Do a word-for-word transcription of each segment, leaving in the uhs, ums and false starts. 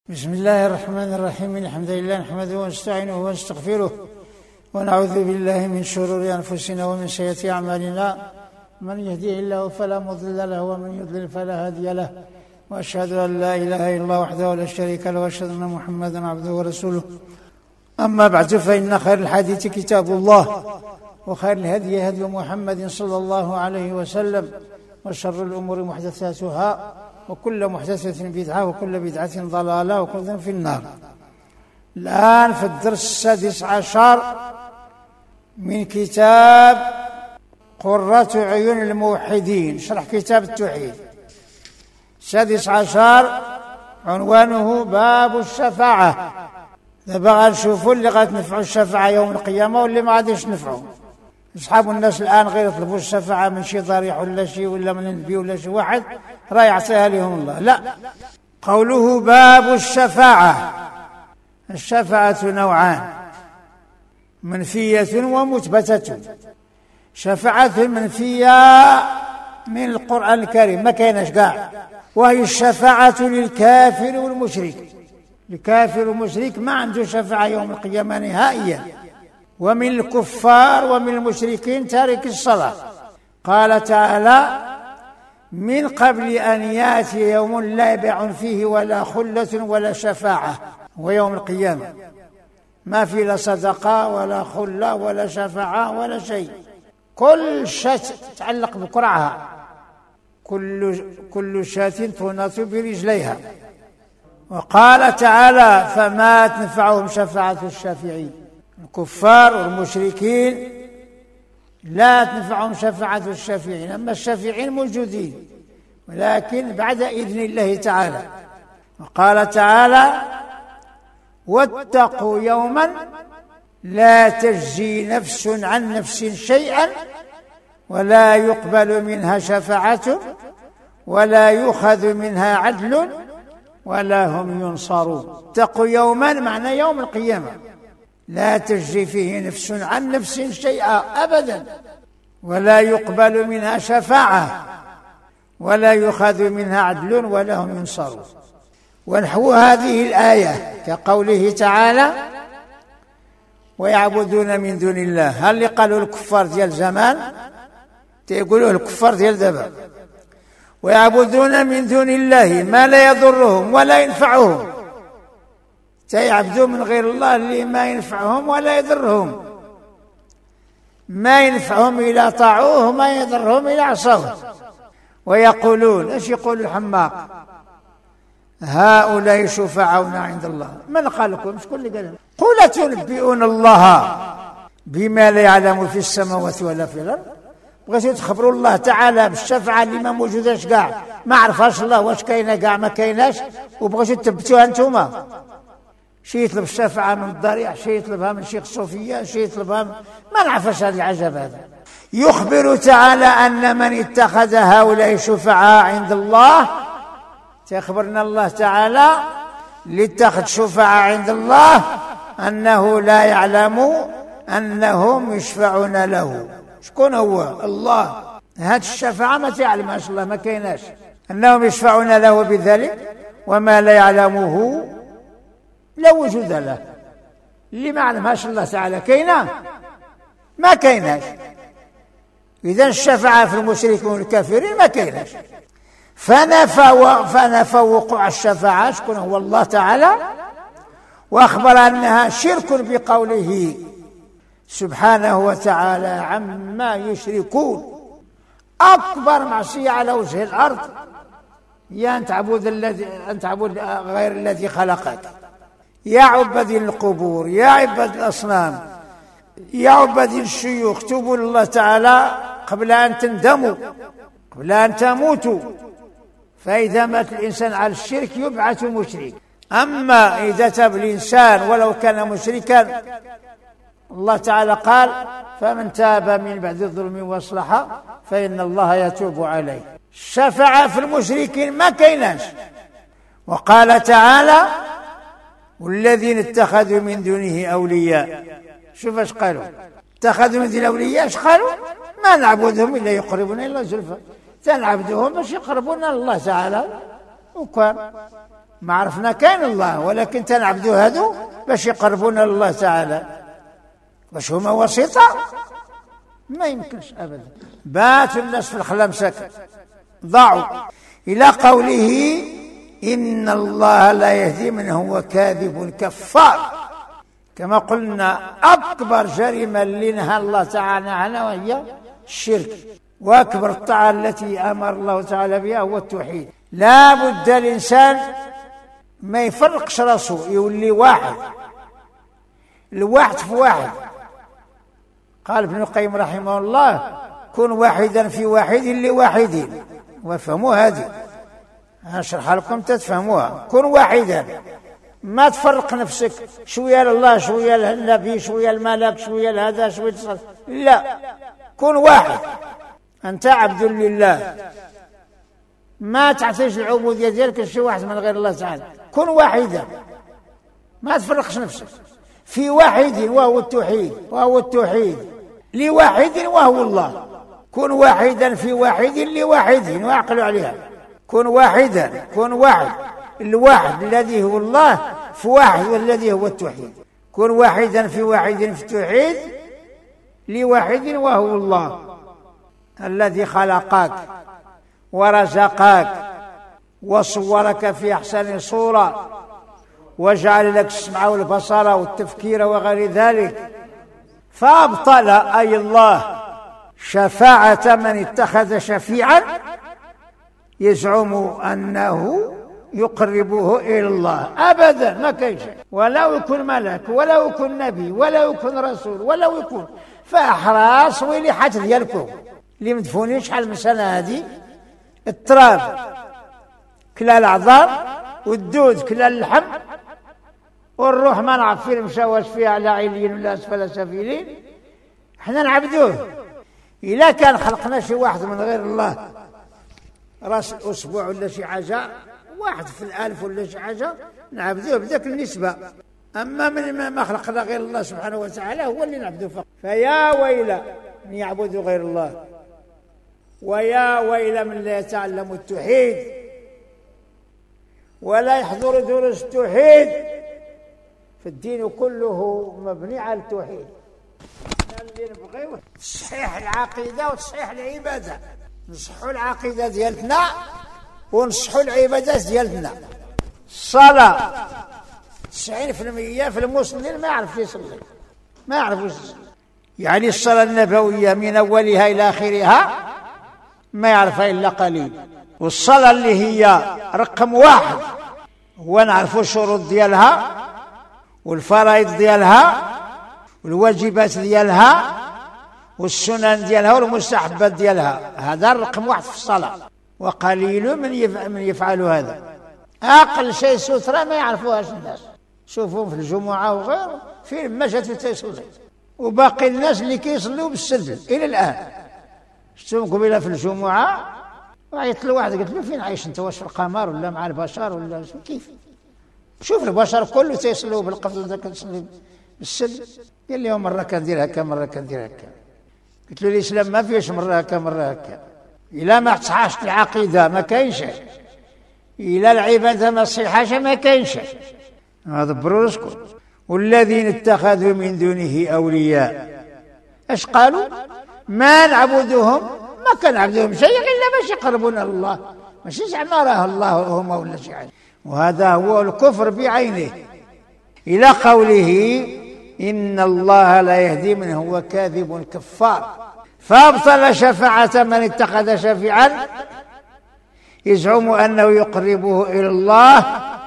بسم الله الرحمن الرحيم. الحمد لله نحمده ونستعينه ونستغفره ونعوذ بالله من شرور أنفسنا ومن سيئات أعمالنا، من يهديه الله فلا مضل له ومن يضلل فلا هادي له، وأشهد أن لا إله إلا الله وحده لا شريك له، وأشهد أن محمدا عبده ورسوله. أما بعد، فإن خير الحديث كتاب الله، وخير الهدي هدي محمد صلى الله عليه وسلم، وشر الأمور محدثاتها، وكل محدثة بدعة، وكل بدعة ضلالة، وكل في النار. الآن في الدرس السادس عشر من كتاب قرة عيون الموحدين، شرح كتاب التوحيد. السادس عشر عنوانه باب الشفاعة. دابا غنشوفوا اللي غتنفعوا الشفاعة يوم القيامة واللي ما غاديش نفعوا. أصحاب الناس الآن غير يطلبوا الشفاعة من شي ضريح ولا شي ولا من نبي ولا شي واحد راه يعطيها لهم الله، لا. قوله باب الشفاعة، الشفاعة نوعان، منفية ومثبتة. شفاعة منفية من القرآن الكريم ما كايناش كاع، وهي الشفاعة للكافر والمشرك. الكافر والمشرك ما عنده شفاعة يوم القيامة نهائيا. ومن الكفار ومن المشركين تارك الصلاة. قال تعالى: من قبل أن يأتي يوم لا بيع فيه ولا خلة ولا شفاعة. ويوم القيامة ما في لا صدقة ولا خلة ولا شفاعة ولا شيء، كل شاة تتعلق بقرعها، كل كل شاة تناط برجليها. وقال تعالى: فما تنفعهم شفاعة الشافعين. الكفار والمشركين لا تنفعهم شفاعة الشافعين، أما الشافعين موجودين ولكن بعد إذن الله تعالى. وقال تعالى: واتقوا يوما لا تجزي نفس عن نفس شيئا ولا يقبل منها شفاعة ولا يؤخذ منها عدل ولا هم ينصرون. اتقوا يوما معنى يوم القيامة لا تجزي فيه نفس عن نفس شيئا أبدا، ولا يقبل منها شفاعة ولا يؤخذ منها عدل ولا هم ينصرون. ونحو هذه الآية كقوله تعالى: ويعبدون من دون الله. هل اللي قالوا الكفار ديال زمان تيقولوا الكفار ديال دابا. ويعبدون من دون الله ما لا يضرهم ولا ينفعهم، تيعبدوا من غير الله اللي ما ينفعهم ولا يضرهم، ما ينفعهم إلى طاعوه وما يضرهم إلى عصوه. ويقولون، ايش يقول الحماق؟ هؤلاء شفعاؤنا عند الله. من قال لكم؟ شكون اللي قال؟ قل تنبئون الله بما لا يعلم في السماوات ولا في الأرض. بغيتوا تخبروا الله تعالى بالشفاعة اللي ما موجوداش كاع، ما عرفهاش الله واش كاينه كاع ما كايناش، وبغيتوا تثبتوها انتوما. شي يطلب الشفاعة من الضريح، شي يطلبها من شيخ صوفيا، شي يطلبها من... ما نعرفش هذا العجب هذا. يخبر تعالى أن من اتخذ هؤلاء شفعاء عند الله، تخبرنا الله تعالى اللي اتخذ شفعاء عند الله أنه لا يعلم أنهم يشفعون له. شكون هو؟ الله. هذه الشفاعة ما تعلمهاش الله، ما كايناش أنهم يشفعون له بذلك، وما لا يعلمه لا وجود له. اللي ما علمهاش الله تعالى كاينه؟ ما كايناش. إذن الشفاعة في المشركين والكافرين ما كايناش. فنفى فنفى وقوع الشفاعة شكون هو؟ الله تعالى. وأخبر أنها شرك بقوله سبحانه وتعالى عما يشركون. أكبر معصية على وجه الأرض هي أن تعبد الذي أن تعبد غير الذي خلقك. يا عباد القبور، يا عباد الأصنام، يا عباد الشيوخ، توبوا لله تعالى قبل أن تندموا، قبل أن تموتوا. فإذا مات الإنسان على الشرك يبعث مشرك. أما إذا تاب الإنسان ولو كان مشركا، الله تعالى قال: فمن تاب من بعد الظلم واصلح فإن الله يتوب عليه. الشفاعة في المشركين ما كايناش. وقال تعالى: والذين اتخذوا من دونه أولياء. شوف اش قالوا، اتخذوا من دونه أولياء. اش قالوا؟ ما نعبدهم إلا يقربون إلى زلفى، تنعبدهم باش يقربونا لله تعالى. وكان ما عرفنا كان الله، ولكن تنعبدوا هادو باش يقربونا لله تعالى، واش هما وسيطة؟ ما يمكنش أبدا. باتوا الناس في الخلا مساكن ضاعوا. إلى قوله إن الله لا يهدي من هو كاذب كفار، كما قلنا أكبر جريمة اللي نهى الله تعالى عنها وهي الشرك، وأكبر الطاعة التي أمر الله تعالى بها هو التوحيد. لا بد الإنسان ما يفرقش راسه، يولي واحد، الواحد في واحد. قال ابن القيم رحمه الله كن واحدا في واحد لواحدين، وافهموا هذه هشرح لكم تتفهموها. كن واحدا، ما تفرق نفسك شويه لله شويه للنبي شويه الملك شويه لهذا شويه الصلاة. لا، كن واحد، أنت عبد لله، ما تعطيش العبودية ديالك لشي واحد من غير الله تعالى. كن واحدا، ما تفرقش نفسك في واحد وهو التوحيد، وهو التوحيد لواحد وهو الله. كن واحدا في واحد لواحد، واعقلوا عليها. كن واحدا، كن واحد، الواحد الذي هو الله في واحد والذي هو التوحيد. كن واحدا في واحد في التوحيد لواحد وهو الله الذي خلقك ورزقك وصورك في أحسن صورة وجعل لك السمع والبصر والتفكير وغير ذلك. فأبطل أي الله شفاعة من اتخذ شفيعا يزعم أنه يقربه إلى الله. أبدا ما كاين شيء، ولو يكون ملك ولو يكون نبي ولو يكون رسول ولو يكون. فأحراس ويلي حتى ديالكم اللي مدفونين شحال من سنة هذه، التراب كلا العظام والدود كلا اللحم والروح ما نعرف فين مشى، واش فيها على عليين ولا أسفل سافلين. احنا نعبدوه. إلا كان خلقنا شي واحد من غير الله، راس الأسبوع ولا شي حاجة، واحد في الألف ولا شي حاجة، نعبدوه بذاك النسبة. أما من ما خلقنا غير الله سبحانه وتعالى هو اللي نعبدوه فقط. فيا ويل من يعبد غير الله، ويا ويل من لا يتعلم التوحيد ولا يحضر دروس التوحيد. فالدين كله مبني على التوحيد. اللي نبغيوه تصحيح العقيدة وتصحيح العبادة، نصحوا العقيدة ديالتنا ونصحوا العبادات ديالتنا. الصلاة تسعين في المية في المسلمين ما يعرف يصلي، ما يعرفوش يصلي. يعني الصلاة النبوية من أولها إلى آخرها ما يعرفها إلا قليل. والصلاة اللي هي رقم واحد هو نعرفوا الشروط ديالها والفرائض ديالها والواجبات ديالها والسنن ديالها والمستحبات ديالها، هذا الرقم واحد في الصلاة. وقليل من من يفعل هذا. أقل شيء سترة ما يعرفوهاش الناس. شوفوا في الجمعة وغيره فين ما جاتوا تيصلي، وباقي الناس اللي كيصلوا بالسلب إلى الآن. شفتهم قبيلة في الجمعة وعيط له واحد قلت له فين عايش انت، واش في القمر ولا مع البشر ولا شو كيف؟ شوف البشر كله تيصلوا بالقفل ذاك تصلي بالسلب. قال لي مرة كندير هكا مرة كندير هكا. قلت له الإسلام ما فيهش مرة هكا مرة هكا. إلا ما تصحاش العقيدة ما كاين شيء، إلا العبادة ما تصحاش ما كاين شيء. هذا برزقكم. والذين اتخذوا من دونه أولياء اش قالوا؟ ما نعبدهم، ما كنعبدهم شيء إلا باش يقربونا لله، ماشي زعما راه الله هما ولا شي حاجة. وهذا هو الكفر بعينه. إلى قوله إن الله لا يهدي من هو كاذب كفار. فأبطل شفاعة من اتخذ شفيعا يزعم أنه يقربه إلى الله،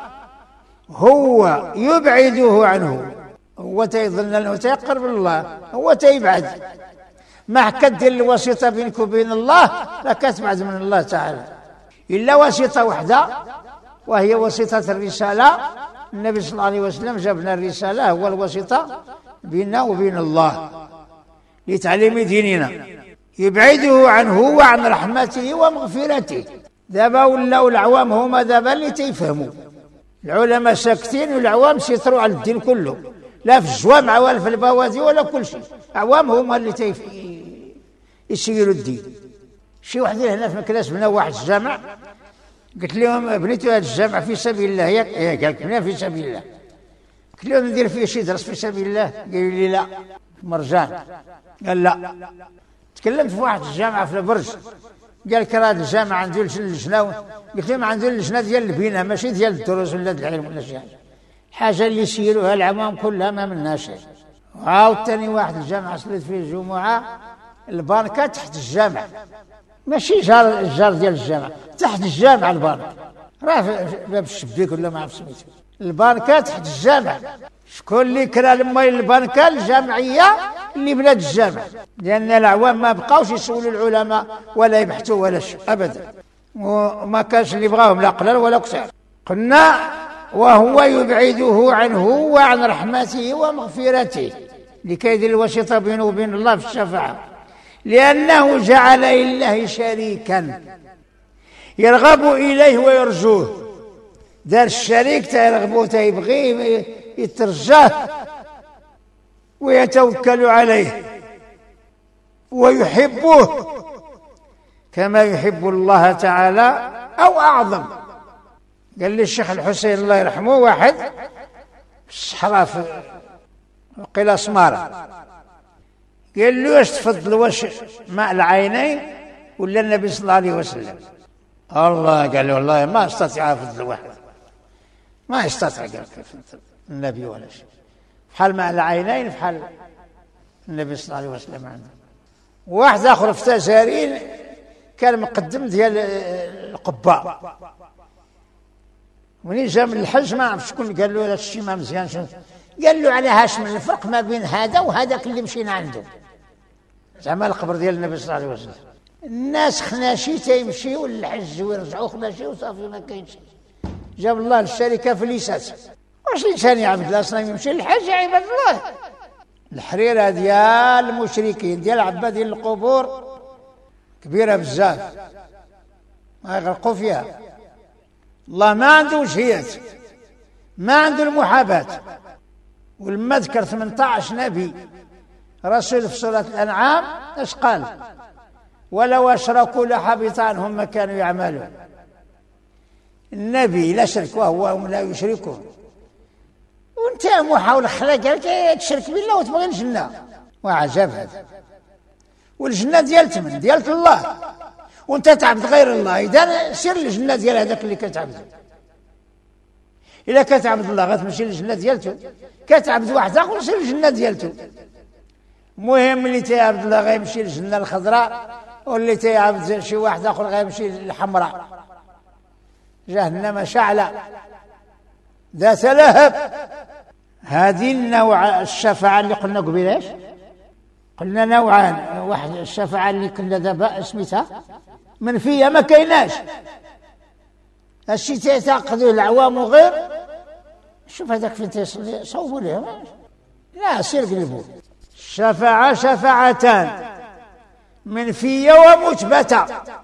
هو يبعده عنه. هو تيظن أنه تيقرب الله، هو تيبعد. ما كدير الوسيطة بينك وبين الله لا كتبعد من الله تعالى، إلا وسيطة وحدة وهي وسيطة الرسالة. النبي صلى الله عليه وسلم جابنا الرسالة، هو الوسيطة بيننا وبين الله لتعليم ديننا. يبعده عنه وعن رحمته ومغفرته. دابا ولاو العوام هما دابا اللي تيفهموا، العلماء ساكتين والعوام سيطروا على الدين كله، لا في الجوامع ولا في البوادي ولا كل شيء. عوام هما اللي تيف يسيروا الدين. شي واحد هنا في مكلاس بنا واحد الجامع قلت لهم بنيتوا هذا الجامع في سبيل الله ياك؟ إيه، قال لك في سبيل الله. قلت لهم ندير فيه شي درس في سبيل الله؟ قالوا لي لا، مرجان. قال لا. تكلمت في واحد الجامعة في البرج، قال لك راه الجامع عنده اللجنة، قلت لهم عنده اللجنة ديال البناء ماشي ديال الدروس ولا ديال العلم ولا شي حاجة اللي يسيروها العوام كلها ما منها شيء. وعاود ثاني واحد الجامعة صليت فيه الجمعة، البانكة تحت الجامع، ماشي جار الجار ديال الجامع، تحت الجامع البانك، راه في باب الشبيك ولا ما عرف سميتو، البانكة تحت الجامع. شكون اللي كرا الماء البانكة؟ الجامعية اللي بلاد الجامع، لأن العوام ما بقاوش يسولوا العلماء ولا يبحثوا ولا شيء أبدا، وما كانش اللي بغاهم لا قلال ولا كثير. قلنا وهو يبعده عنه وعن رحمته ومغفرته لكي يدير الوسيطة بينه وبين الله في الشفاعة، لأنه جعل لله شريكا يرغب إليه ويرجوه. دار الشريك تيرغبه تيبغيه يترجاه ويتوكل عليه ويحبه كما يحب الله تعالى أو أعظم. قال لي الشيخ الحسين الله يرحمه واحد في الصحراء في قيل سمارة، قال له واش تفضل واش ماء العينين ولا النبي صلى الله عليه وسلم؟ الله قال له والله ما استطيع افضل واحد، ما يستطيع قال النبي ولا شيء، بحال ماء العينين بحال النبي صلى الله عليه وسلم عنده. واحد اخر في تجارين كان مقدم ديال القباء، منين جا من الحج ما عرف شكون قال له هذا الشيء ما مزيانش، قال له على هاش من الفرق ما بين هذا وهذاك اللي مشينا عنده، زعما القبر ديال النبي صلى الله عليه وسلم. الناس خناشي تيمشيو للحج ويرجعوا خناشي وصافي ما كاينش. جاب الله للشركه فليسات، واش الانسان يعبد الاصنام يمشي للحج يا عباد الله؟ الحريره ديال المشركين ديال عباد ديال القبور كبيره بزاف ما يغرقوا فيها. الله ما عنده وجهيات، ما عنده المحاباه. ولما ذكر ثمانية عشر نبي رسول في سورة الأنعام اش قال؟ ولو أشركوا لحبط عنهم ما كانوا يعملون. النبي لا شرك وهو لا يشركون، وانت محاول خلقك تشرك بالله وتبغي الجنة، وعجب هذا. والجنة ديال تمن ديالت الله وانت تعبد غير الله، إذا سير الجنة ديال هذاك اللي كتعبده. إلا كتعبد الله غتمشي للجنة ديالته، كتعبد واحد آخر سير الجنة ديالته. المهم اللي تيعبد الله غيمشي للجنة الخضراء، واللي تيعبد شي واحد آخر غيمشي للحمراء، جهنم شعلة ذات لهب. هذه النوع الشفاعة اللي قلنا قبيلاش، قلنا نوعان، واحد الشفاعة اللي كنا دابا سميتها منفية ما كايناش، هادشي تعتقدوه العوام وغير. شوف هذاك فين تيصلي صوبوا ليه، لا سير قلبوا. الشفاعة شفاعتان منفية ومثبتة.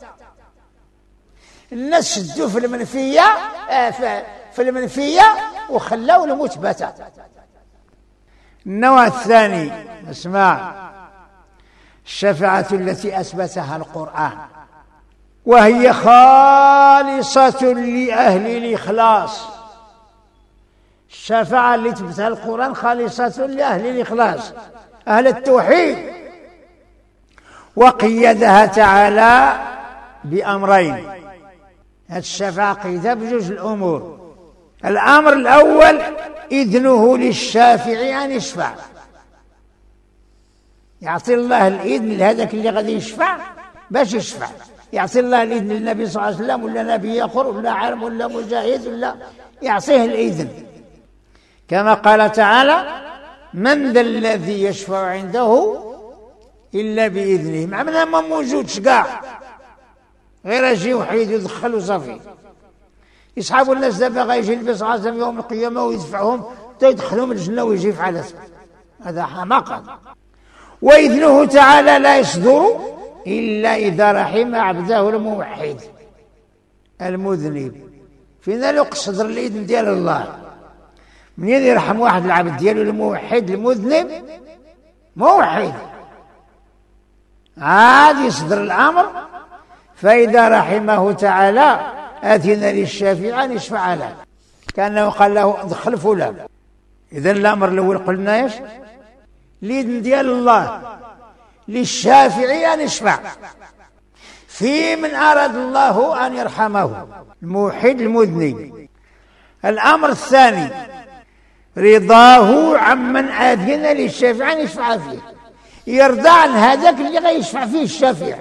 الناس شدوا في المنفية في المنفية وخلوا المثبتة. النوع الثاني اسمع، الشفاعة التي أثبتها القرآن وهي خالصة لأهل الإخلاص. الشفاعة اللي تثبتها القرآن خالصة لأهل الإخلاص، أهل التوحيد. وقيدها تعالى بأمرين، هذه الشفاعة قيدها بجوج الأمور. الأمر الأول إذنه للشافع أن يشفع، يعطي الله الإذن لهذاك اللي غادي يشفع باش يشفع، يعطي الله الإذن للنبي صلى الله عليه وسلم ولا نبي آخر ولا عالم ولا مجاهد ولا يعطيه الإذن، كما قال تعالى من ذا الذي يشفع عنده إلا بإذنه. مع منها ما موجودش كاع، غير يجي وحيد يدخل وصافي. يسحبوا الناس دابا غيجي النبي صلى الله عليه وسلم يوم القيامة ويدفعهم تيدخلهم الجنة ويجي في حالته، هذا حماقة. وإذنه تعالى لا يصدر إلا إذا رحم عبده الموحد المذنب. في ذلك صدر الإذن ديال الله منين يرحم واحد العبد ديالو الموحد المذنب موحد، عاد يصدر الأمر. فإذا رحمه تعالى أذن للشافع أن يشفع له، كأنه قال له ادخل فلان. إذن الأمر الأول قلنا إيش؟ الإذن ديال الله للشافع أن يشفع في من أراد الله أن يرحمه، الموحد المذنب. الأمر الثاني رضاه عمن أذن للشافع أن يشفع فيه، يرضى عن هذاك اللي غيشفع فيه الشافع.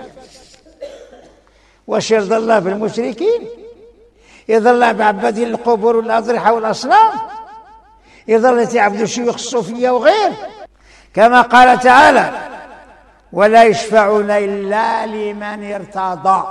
واش يرضى الله بالمشركين؟ يرضى الله بعبادين القبور والأضرحة والأصنام؟ يرضى الله تعبدوا الشيوخ الصوفية وغير؟ كما قال تعالى ولا يشفعون إلا لمن ارتضى.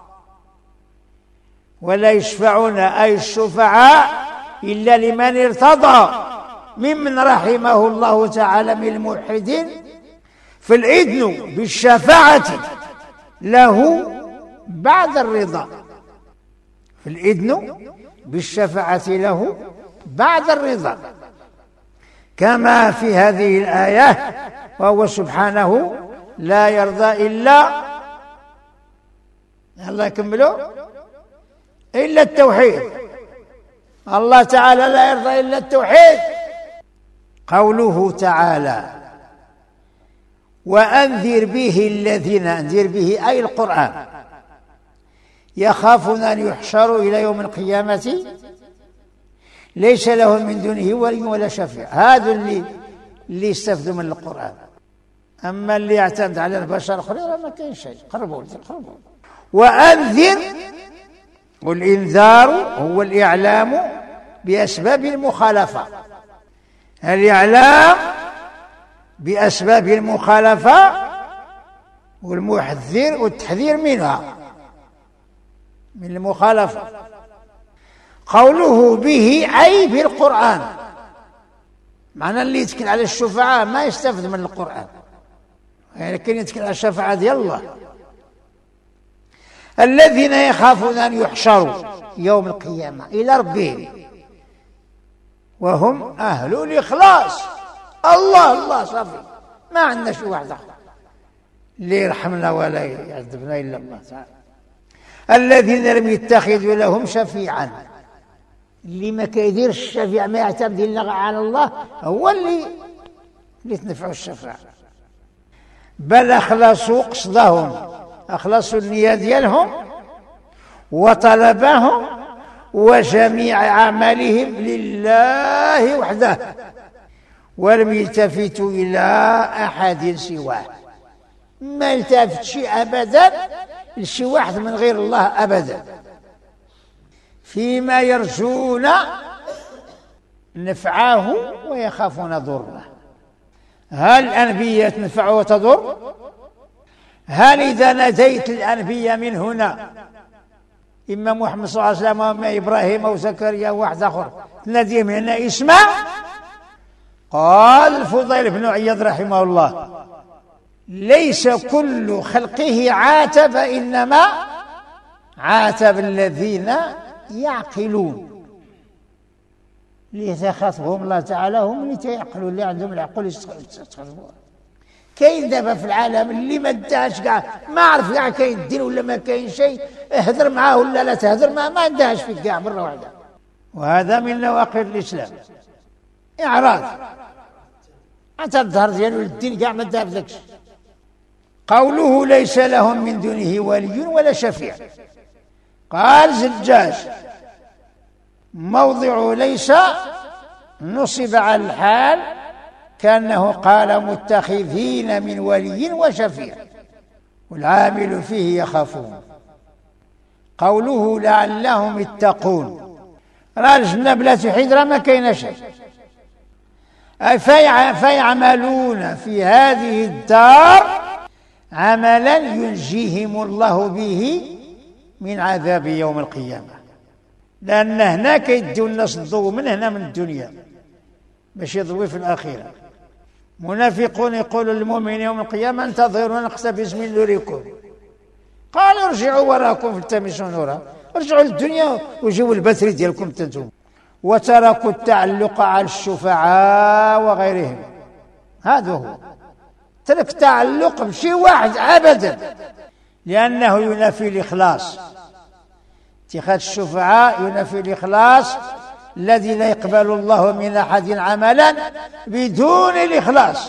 ولا يشفعون أي الشفعاء إلا لمن ارتضى ممن رحمه الله تعالى من الموحدين، فالإذن بالشفاعة له بعد الرضا، فالإذن بالشفاعة له بعد الرضا، كما في هذه الآية وهو سبحانه لا يرضى إلا الله يكملوا إلا التوحيد. الله تعالى لا يرضى إلا التوحيد. قوله تعالى وأنذر به الذين، أنذر به أي القرآن، يخافون أن يحشروا إلى يوم القيامة ليس لهم من دونه ولي ولا شفيع. هذا اللي اللي يستفدوا من القرآن. أما اللي يعتمد على البشر الآخرين ما كاين شيء. قربوا قربوا. وأنذر، والإنذار هو الإعلام بأسباب المخالفة، الإعلام بأسباب المخالفة والمحذر والتحذير منها، من المخالفة. قوله به أي بالقرآن، معنى اللي يتكل على الشفعاء ما يستفد من القرآن، لكن يتكل على الشفاعة ديال الله. الذين يخافون أن يحشروا يوم القيامة إلى ربهم وهم أهل الإخلاص. الله الله صافي، ما عندنا شي واحد آخر اللي يرحمنا ولا يعذبنا إلا الله تعالى. الذين لم يتخذوا لهم شفيعا، اللي ما كيديرش الشفيع ما يعتمد إلا على الله هو اللي اللي تنفعوا الشفاعة. بل أخلصوا قصدهم، أخلصوا النية ديالهم وطلبهم وجميع أعمالهم لله وحده، ولم يلتفتوا إلى أحد سواه، ما يلتفت شيء أبدا لشي واحد من غير الله أبدا، فيما يرجون نفعه ويخافون ضره. هل الأنبياء تنفع وتضر؟ هل إذا ناديت الأنبياء من هنا إما محمد صلى الله عليه وسلم وإما إبراهيم أو زكريا أو واحد آخر تناديهم هنا اسمع؟ قال الفضيل بن عياض رحمه الله ليس كل خلقه عاتب، إنما عاتب الذين يعقلون، اللي خاطبهم الله تعالى هم اللي تيعقلوا، اللي عندهم العقل يستخدموه. كاين دابا في العالم اللي ما اداش كاع، ما عرف كاع كاين الدين ولا ما كاين شيء، اهدر معاه ولا لا تهدر معاه ما اداش فيك كاع مره واحده. وهذا من نواقض الاسلام، اعراض حتى الظهر ديالو للدين كاع ما اداه بداكش. قوله ليس لهم من دونه ولي ولا شفيع، قال زجاج موضع ليس نصب على الحال كأنه قال متخذين من ولي وشفيع، والعامل فيه يخافون. قوله لعلهم يتقون، راه الجنة بلا توحيد راه ما كاين شيء. فيعملون في هذه الدار عملا ينجيهم الله به من عذاب يوم القيامة، لأن هنا كيديو الناس الضوء من هنا من الدنيا باش يضوي في الآخرة. منافقون يقولوا للمؤمنين يوم القيامة انتظروا نقتبس من نوركم، قال ارجعوا وراكم فالتمسوا نورا، ارجعوا للدنيا وجيبوا البتر ديالكم تنتم. وتركوا التعلق على الشفعاء وغيرهم، هذا هو ترك تعلق بشي واحد أبدا، لأنه ينافي الإخلاص. اتخاذ الشفعاء ينافي الإخلاص الذي لا يقبل الله من أحد عملا بدون الإخلاص.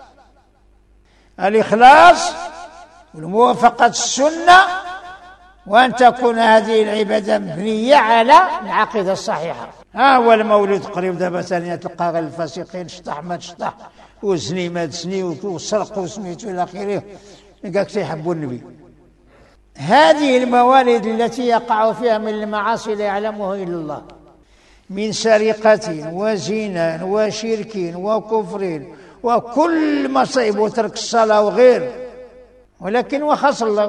الإخلاص والموافقة السنة، وأن تكون هذه العبادة مبنية على العقيدة الصحيحة. ها هو المولود قريب دابا ثانية تلقى غير الفاسقين شطح ما تشطح وزني ما تزني وسرق وسميتو إلى آخره قالك تيحبوا النبي. هذه الموالد التي يقع فيها من المعاصي لا يعلمه إلا الله، من سرقة وزنا وشرك وكفر وكل مصيب وترك الصلاة وغير. ولكن وخص الله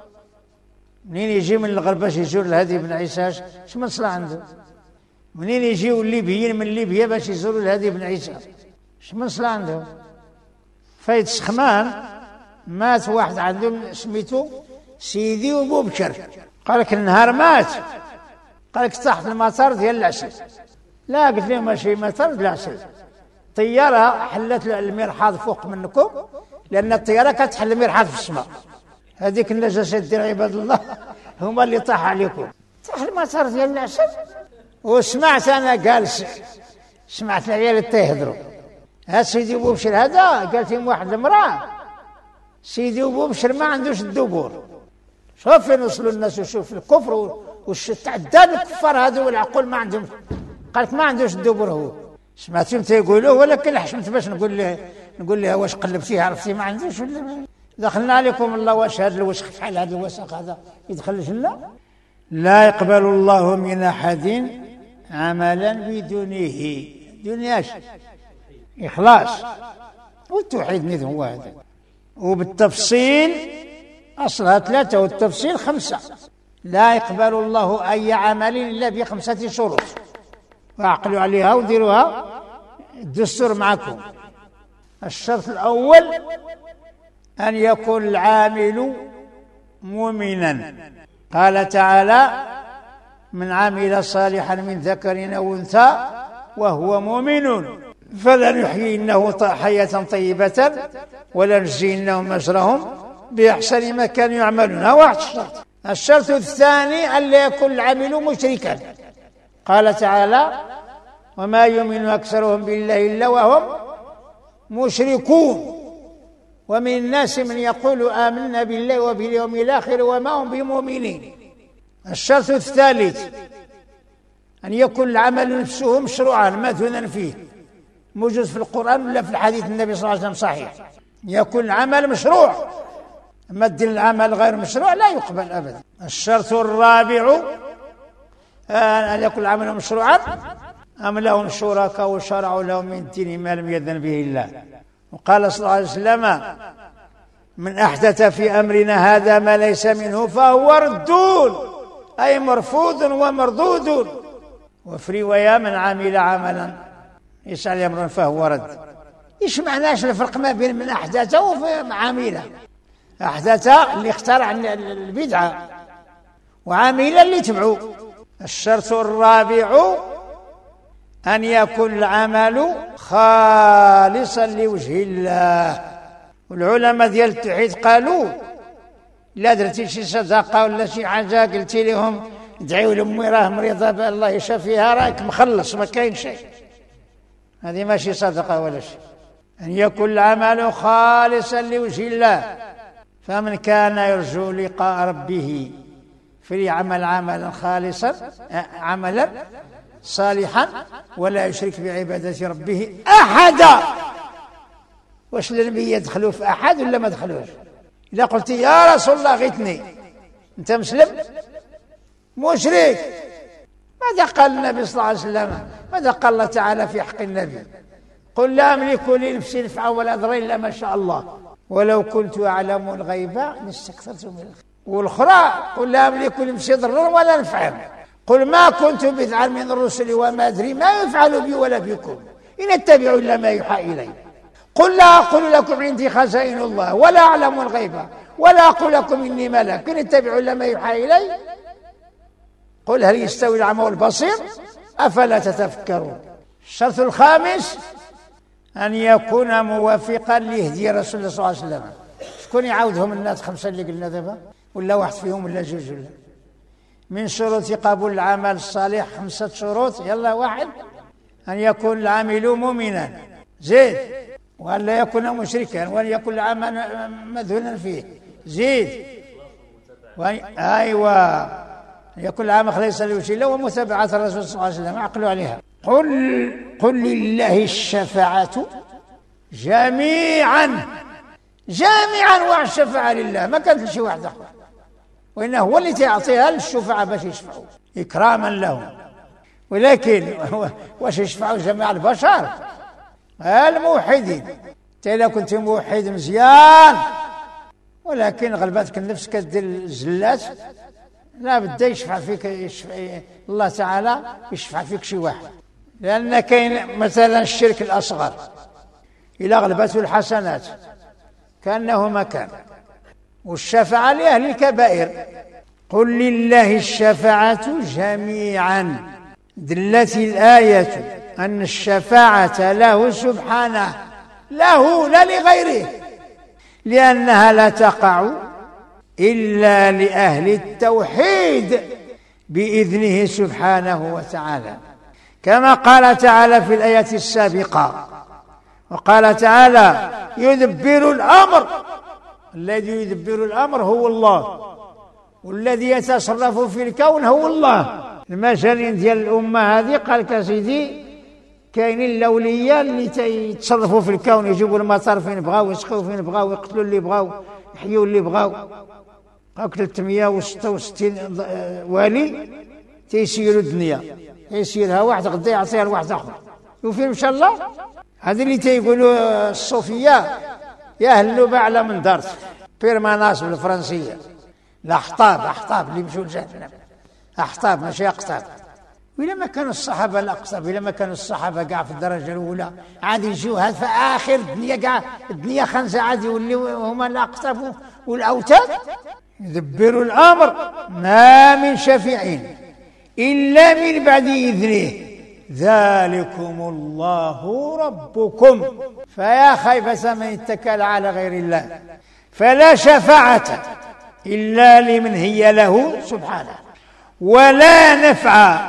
منين يجي من الغرب باش يزور الهادي بن عيسى؟ اش من صلاة عنده؟ منين يجيو الليبيين من ليبيا باش يزوروا الهادي بن عيسى؟ اش من صلاة عنده؟ فايت سخمان مات واحد عندهم سميتو سيدي وابو بكر، قال لك النهار مات، قال لك تحت المطار ديال العسل. لا قلت لهم ماشي مطار ديال العسل، طياره حلت المرحاض فوق منكم، لان الطياره كتحل المرحاض في السماء. هذيك النجاسات ديال عباد الله هما اللي طاح عليكم تحت المطار ديال العسل. وسمعت انا جالس سمعت العيال تيهضروا، ها سيدي ابو بشر هذا قالت لهم واحد المراه سيدي ابو بشر ما عندوش الدبور. شوف فين وصلوا الناس وشوف الكفر والتعداد الكفار هذو والعقول ما عندهم. قالك ما عندوش الدبر هو. سمعتهم تيقولوا ولكن حشمت باش نقول له نقول لها واش قلبتيه عرفتي ما عندوش ولا دخلنا عليكم الله واش هذا الوسخ بحال هذا الوسخ هذا يدخل الجنة؟ لا يقبل الله من أحد عملا بدونه دون ايش؟ إخلاص والتوحيد مثل هو هذا. وبالتفصيل أصلها ثلاثة والتفصيل خمسة. لا يقبل الله أي عمل إلا بخمسة شروط، وأعقلوا عليها وديروها الدستور معكم. الشرط الأول أن يكون العامل مؤمنا. قال تعالى: من عمل صالحا من ذكر أو أنثى وهو مؤمن فلنحيينه حياة طيبة ولنجزينهم أجرهم بأحسن ما كانوا يعملون. هذا واحد الشرط. الشرط الثاني أن لا يكون العامل مشركا. قال تعالى: وما يؤمن أكثرهم بالله إلا وهم مشركون ومن الناس من يقول آمنا بالله وباليوم الآخر وما هم بمؤمنين. الشرط الثالث أن يكون العمل نفسه مشروعا ماذونا فيه، موجود في القرآن ولا في الحديث النبي صلى الله عليه وسلم صحيح. يكون العمل مشروع، أما الدين العمل غير مشروع لا يقبل أبدا. الشرط الرابع أن يكون العمل مشروعا أم لهم شركاء وشرعوا لهم من الدين ما لم يأذن به الله. وقال صلى الله عليه وسلم: من أحدث في أمرنا هذا ما ليس منه فهو ردود، أي مرفوض ومردود. وفي رواية: من عمل عملا ليس عليه أمر فهو رد. إيش معناش الفرق ما بين من أحدث وعاملة؟ أحدث اللي اخترع البدعة، وعاملة اللي تبعوا. الشرط الرابع أن يكون العمل خالصا لوجه الله. والعلماء ديال التوحيد قالوا: لا درتي شي صدقة ولا شي حاجة قلتي لهم ادعيوا لأمي راه مريضة الله يشافيها راك مخلص ما كاين شيء، هذه ماشي صدقة ولا شيء. أن يكون العمل خالصا لوجه الله. فمن كان يرجو لقاء ربه فليعمل عملا خالصا عملا صالحا ولا يشرك بعبادة ربه أحدا. واش النبي يدخلوا في أحد ولا ما دخلوش؟ إذا قلت يا رسول الله غيثني أنت مسلم مشرك. ماذا قال النبي صلى الله عليه وسلم؟ ماذا قال الله تعالى في حق النبي؟ قل لا أملك لنفسي نفعا ولا ضرا إلا ما شاء الله ولو كنت أعلم الغيب لاستكثرت من الخير. والأخرى: قل لا أملك لنفسي ضرا ولا نفعا قل ما كنت بدعا من الرسل وما أدري ما يفعل بي ولا بكم إن اتبع إلا ما يوحى إلي. قل لا أقول لكم عندي خزائن الله ولا أعلم الغيب ولا أقول لكم إني ملك إن اتبع إلا ما يوحى إلي. قل هل يستوي الأعمى والبصير أفلا تتفكرون. الشرط الخامس أن يكون موافقا لهدي رسول الله صلى الله عليه وسلم. شكون يعاودهم الناس خمسة اللي قلنا دابا؟ ولا واحد فيهم ولا جوج ولا من شروط قبول العمل الصالح خمسة شروط، يلا واحد: أن يكون العامل مؤمنا، زيد، وأن لا يكون مشركا، وأن يكون العمل مذهولا فيه، زيد، أيوة، أن يكون العمل خالصا لوجه الله، ومتابعة الرسول صلى الله عليه وسلم. عقلوا عليها. قل قل لله الشفاعة جميعا، جميعا أنواع الشفاعة لله، ما كانت لشي واحد آخر، وإنه هو اللي تعطيها للشفعاء باش يشفعوا إكراما لهم. ولكن واش يشفعوا جميع البشر؟ الموحدين. انت إذا كنت موحد مزيان ولكن غلبتك النفس كدير الزلات، لا بد يشفع فيك، يشفع الله تعالى يشفع فيك شي واحد. لأن كاين مثلا الشرك الأصغر إلى غلبته الحسنات كأنه مكان، والشفاعة لأهل الكبائر. قل لله الشفاعة جميعا، دلت الآية أن الشفاعة له سبحانه، له لا لغيره، لأنها لا تقع إلا لأهل التوحيد بإذنه سبحانه وتعالى، كما قال تعالى في الآية السابقة. وقال تعالى: يدبر الأمر. الذي يدبر الأمر هو الله، والذي يتصرف في الكون هو الله. المثل ديال الأمة هذه قال لك سيدي كاينين الأولياء اللي يتصرفوا في الكون، يجيبوا المطر فين بغاو، يسقوا فين بغاو، يقتلوا اللي بغاو، يحيوا اللي بغاو. بقاو ثلاثمائة وستة وستين والي تيسيروا الدنيا، يسيرها واحد غدا يعطيها لواحد آخر. وفين مشى الله؟ هذه اللي تيقولوا الصوفية يهلوا بأعلى من دارت بيرماناس بالفرنسية، الأحطاب، أحطاب اللي مشوا لجهنم، أحطاب ماشي أقطاب. وإلا ما كانوا الصحابة الأقطاب، وإلا ما كانوا الصحابة قاع في الدرجة الأولى، عاد يجوا هذا في آخر الدنيا، قاع الدنيا خمسة عاد يوليوا هما الأقطاب والأوتاد. يدبر الأمر، ما من شفيع إلا من بعد إذنه، ذلكم الله ربكم، فيا خيبة من اتكل على غير الله. فلا شفاعة إلا لمن هي له سبحانه، ولا نفع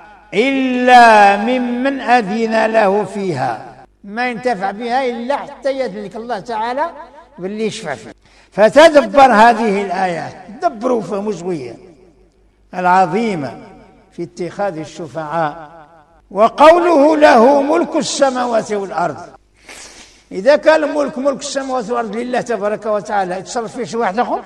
إلا ممن أذن له فيها، ما ينتفع بها إلا حتى يدلك الله تعالى باللي يشفع فيه. فتدبر هذه الآيات، دبروا فهموا شوية العظيمة في اتخاذ الشفعاء. وقوله له ملك السماوات والأرض، إذا كان الملك ملك السماوات والأرض لله تبارك وتعالى، يتصرف فيه شي واحد آخر؟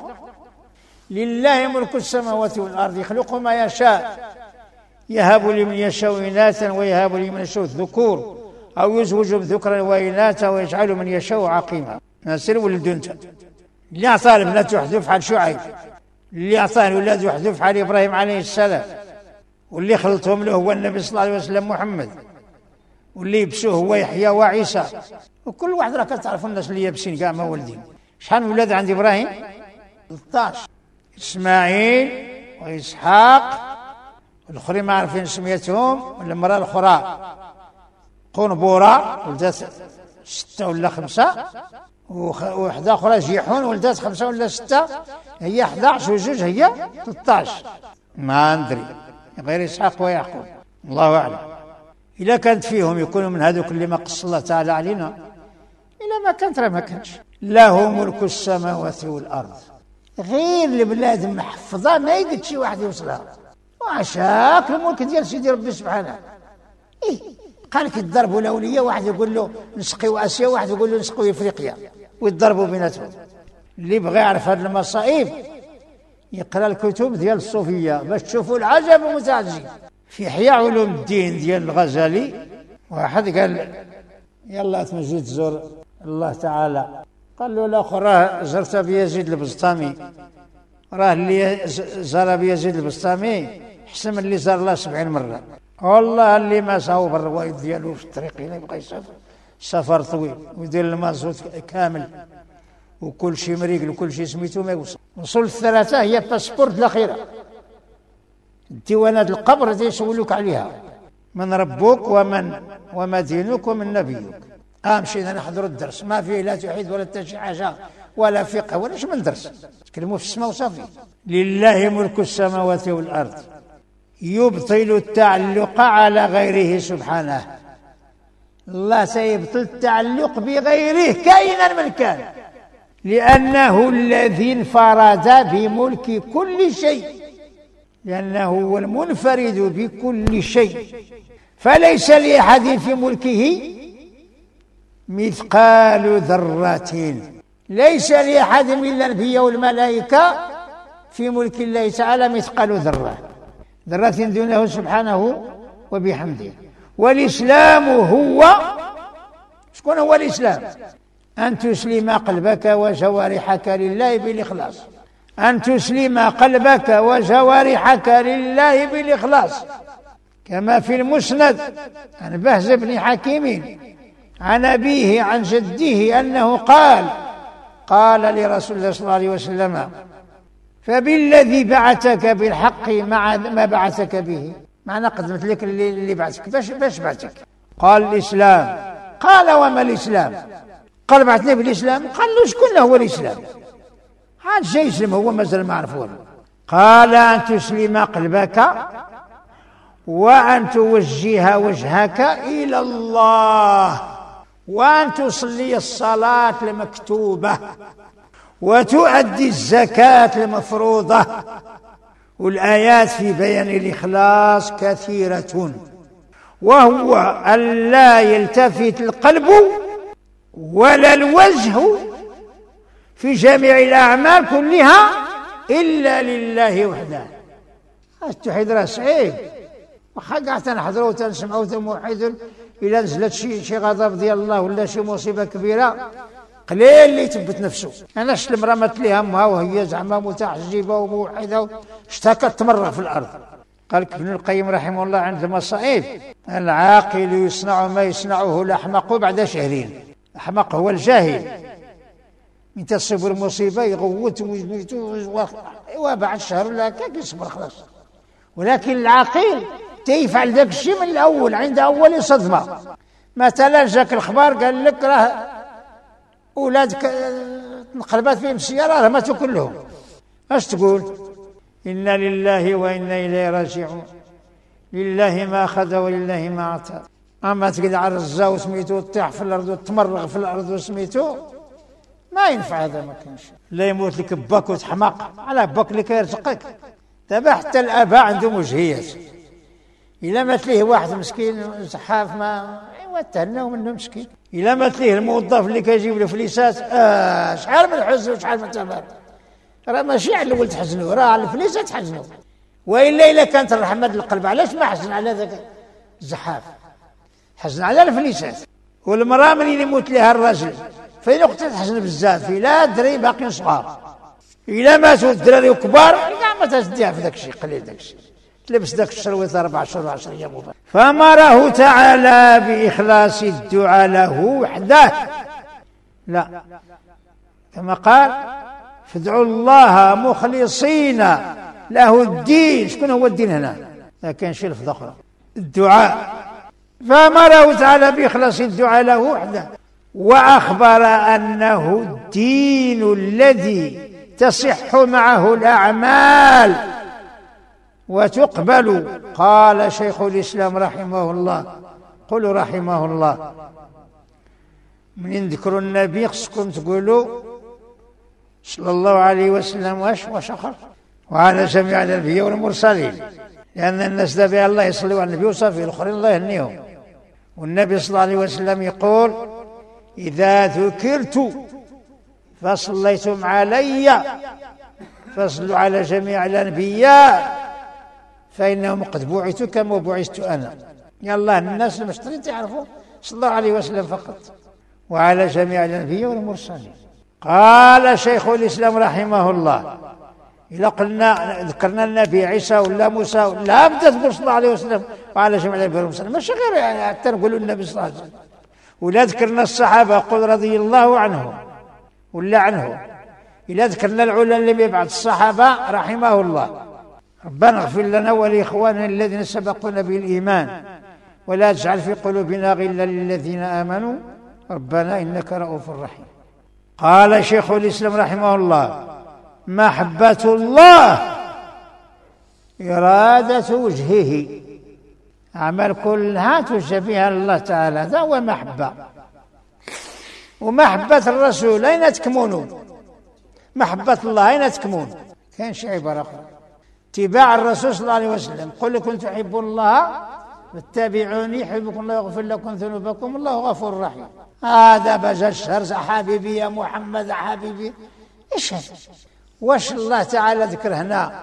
لله ملك السماوات والأرض، يخلق ما يشاء، يهب لمن يشاء إناثا ويهب لمن يشاء الذكور، أو يزوج بذكرا وإناثا ويجعل من يشاء عقيما. ناصر ولد أنت اللي أعطاه البنات وحده بحال شعيب، اللي أعطاه الولاد وحده بحال إبراهيم عليه السلام، واللي خلطهم له هو النبي صلى الله عليه وسلم محمد، واللي يبسوه هو يحيى وعيسى. وكل واحد راه كتعرفوا الناس اللي يابسين كاع ما والدين. شحال من ولاد عند إبراهيم؟ ثلاثة عشر: إسماعيل وإسحاق، والآخرين ما عارفين سميتهم. والمرأة الأخرى قنبورة ولدت ستة ولا خمسة، وواحدة أخرى جيحون ولدت خمسة ولا ستة، هي أحد عشر وجوج هي ثلاثة عشر. ما ندري، غير إسحاق ويعقوب، الله أعلم. إذا كانت فيهم يكونوا من هذوك اللي ما قص الله تعالى علينا، إلا ما كانت راه ما كانش. له ملك السماوات والأرض، غير البلاد محفظة ما يقدر شي واحد يوصلها. وعشاك الملك ديال سيدي ربي سبحانه. إيه قال لك يضربوا الأولياء، واحد يقول له نسقيوا آسيا، واحد يقول له نسقيوا إفريقيا، ويضربوا بيناتهم. اللي بغى يعرف هذه المصائب يقرأ الكتب ديال الصوفية باش تشوفوا العجب المتعجب. في إحياء علوم الدين ديال الغزالي واحد قال يلا تمشي تزور الله تعالى، قال له الآخر راه زرت بيزيد البسطامي، راه اللي زار بيزيد البسطامي حسن من اللي زار الله سبعين مرة. والله اللي ما صاوب الروايد ديالو في الطريق هنا يبغى يسافر سفر طويل ويدير المازوت كامل وكل شيء مريقل وكل شيء سميتو ما يوصل. وصل الثلاثة هي باسبورت الأخيرة، ديوانات القبر دي يسولوك عليها، من ربك ومن وما دينك ومن نبيك. آه مشينا نحضر الدرس، ما فيه لا توحيد ولا حتى شي حاجة ولا فقه ولا شو من درس، تكلموا في السماء وصافي. لله ملك السماوات والأرض يبطل التعلق على غيره سبحانه. الله سيبطل التعلق بغيره كائنا من كان، لأنه الذي انفرد بملك كل شيء، لأنه هو المنفرد بكل شيء، فليس لأحد في ملكه مثقال ذرة. ليس لأحد من الأنبياء والملائكة في ملك الله تعالى مثقال ذرة، ذرة دونه سبحانه وبحمده. والإسلام هو، شكون هو الإسلام؟ أن تسلم قلبك وجوارحك لله بالإخلاص، أن تسلم قلبك وجوارحك لله بالإخلاص، كما في المسند عن بهز بن حكيم عن أبيه عن جده أنه قال قال لرسول الله صلى الله عليه وسلم: فبالذي بعثك بالحق مع ما بعثك به، معنى قدمت لك اللي, اللي بعثك، باش باش بعثك؟ قال: الإسلام. قال: وما الإسلام؟ قال: بعثني بالإسلام. قال له: شكون هو الإسلام؟ هذا شيء يسلم هو مازال ما عرفوه. قال: أن تسلم قلبك وأن توجه وجهك إلى الله، وأن تصلي الصلاة المكتوبة، وتؤدي الزكاة المفروضة. والآيات في بيان الإخلاص كثيرة، وهو أن لا يلتفت القلب ولا الوجه في جميع الأعمال كلها إلا لله وحده. التوحيد راه صعيب، واخا كاع تنحضروا وتنسمعوا وتنوحدوا، إلا نزلت شي شي غضب ديال الله ولا شي مصيبة كبيرة قليل اللي يثبت نفسه. أنا شفت المرأة مات لها أمها وهي زعما متحجبة وموحدة اشتكت تمرغ في الأرض. قال ابن القيم رحمه الله عند المصائب: العاقل يصنع ما يصنعه الأحمق بعد شهرين. الأحمق هو الجاهل، من تصيب المصيبة يغوت ويميت وبعد شهر ولا كاك يصبر خلاص. ولكن العاقل تيفعل ذاك الشيء من الأول عند أول صدمة. مثلا جاك الخبر قال لك راه أولادك انقلبت فيهم السيارة راه ماتوا كلهم، اش تقول؟ إنا لله وإنا إليه راجعون، لله ما أخذ ولله ما أعطى. أما تقعد على الرزا وسميتو وتطيح في الأرض وتمرغ في الأرض وسميتو، ما ينفع هذا، ما كانش. لا يموت لك باك وتحمق على باك اللي كيرزقك. دابا حتى الآباء عندهم وجهيات. إلا مات ليه واحد مسكين زحاف ما ايوا تهناو منه مسكين. إلا مات ليه الموظف اللي كيجيب له فليسات، آه شحال من حزن وشحال من تمام، راه ماشي على الأول تحزنوا، راه على الفليسات تحزنوا. وإلا إلا كانت الرحمة القلب علاش ما حزن على ذاك الزحاف؟ حزن على الفليسات. والمرأة من يموت لها الرجل فين وقت تحزن بزاف، إلا دري باقيين صغار. إلا ماتوا الدراري وكبار كاع ما تزديها في ذاك الشيء، قليل ذاك الشيء، تلبس ذاك الشرويط أربع شهور وعشر أيام. فأمره تعالى بإخلاص الدعاء له وحده، لا كما قال: فادعوا الله مخلصين له الدين. شكون هو الدين هنا؟ لا كان شي لفظ أخرى، الدعاء. فأمره تعالى بإخلاص الدعاء له وحده، وأخبر أنه الدين الذي تصح معه الأعمال وتقبل. قال شيخ الإسلام رحمه الله، قل رحمه الله: من ذكر النبي خصكم تقولوا صلى الله عليه وسلم واش واش آخر، وعلى جميع الأنبياء والمرسلين، لأن الناس دابا الله يصلوا على النبي وصافي، الآخرين الله يهنيهم. والنبي صلى الله عليه وسلم يقول: إذا ذكرت فصليتم علي فصلوا على جميع الأنبياء فإنهم قد بعثوا كما بعثت أنا. يا الله الناس المشترين تعرفوا صلى الله عليه وسلم فقط، وعلى جميع الأنبياء والمرسلين. قال شيخ الإسلام رحمه الله: إذا قلنا ذكرنا النبي عيسى ولا موسى لا بد تقول صلى الله عليه وسلم وعلى جميع الأنبياء والمرسلين، ماشي غير يعني حتى نقولوا النبي صلى الله عليه وسلم. ولا ذكرنا الصحابة قل رضي الله عنهم ولا عنهم. إلا ذكرنا العلماء بعد الصحابة رحمه الله: ربنا اغفر لنا ولإخواننا الذين سبقونا بالإيمان ولا تجعل في قلوبنا غلا للذين آمنوا ربنا إنك رؤوف رحيم. قال شيخ الإسلام رحمه الله: محبة الله إرادة وجهه، أعمال كلها تشبهها لله تعالى، هذا هو محبة. ومحبة الرسول أين تكمن؟ محبة الله أين تكمن؟ كان شي عبارة أخرى: اتباع الرسول صلى الله عليه وسلم. قل كنتم تحبون الله فاتبعوني يحبكم الله ويغفر لكم ذنوبكم والله غفور رحيم. هذا بجا الشهر حبيبي يا محمد حبيبي. ايش هذا؟ واش الله تعالى ذكر هنا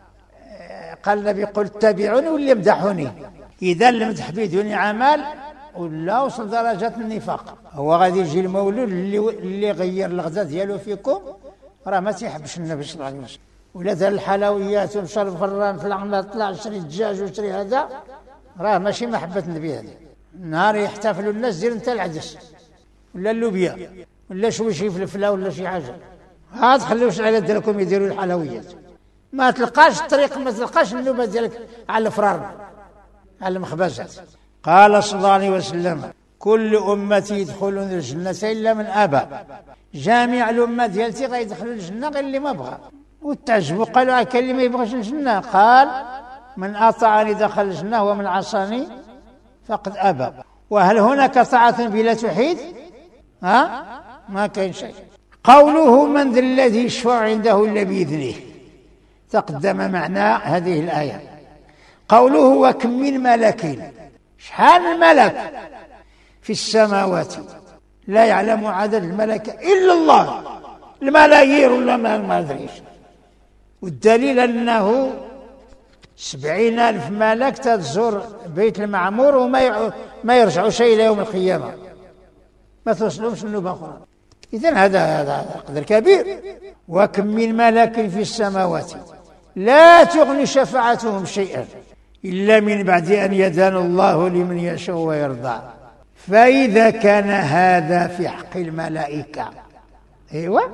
قال النبي قل اتبعوني واللي يمدحوني؟ اذا المدح بدون عمل ولا وصل درجه النفاق. هو غادي يجي المولود اللي اللي غير الغداء ديالو فيكم راه ما تيحبش النبي صلى الله عليه وسلم، ولا دار الحلويات ومشى الفران طلع طلع شري الدجاج وشري هذا، راه ماشي محبه النبي هذه. نهار يحتفلوا الناس دير انت العدس ولا اللوبيا ولا شوي شي فلفله ولا شي حاجه، ها تخليوش على ديالكم يديروا الحلويات. ما تلقاش الطريق، ما تلقاش النوبه ديالك على الفرار على المخبزات. قال صلى الله عليه وسلم: كل امتي يدخلون الجنه الا من ابى. جميع الامه ديالتي غيدخلوا الجنه غير اللي ما بغى. وتعجبوا قالوا كاين اللي ما يبغاش الجنه؟ قال: من اطاعني دخل الجنه ومن عصاني فقد ابى. وهل هناك طاعه بلا توحيد؟ ها ما كاين شيء. قوله: من ذا الذي يشفع عنده الا باذنه، تقدم معنى هذه الايه. قوله: وكم من ملك، شحال من ملك في السماوات لا يعلم عدد الملائكه الا الله، الملايير ولا ما ادريش. والدليل انه سبعين ألف ملك تزور بيت المعمور وما ما يرجعوا شيء إلى يوم القيامة، ما توصلهمش النوبة أخرى. إذن هذا هذا قدر كبير. وكم من ملك في السماوات لا تغني شفاعتهم شيئا إلا من بعد أن يدان الله لمن يشاء ويرضى. فإذا كان هذا في حق الملائكة، أيوة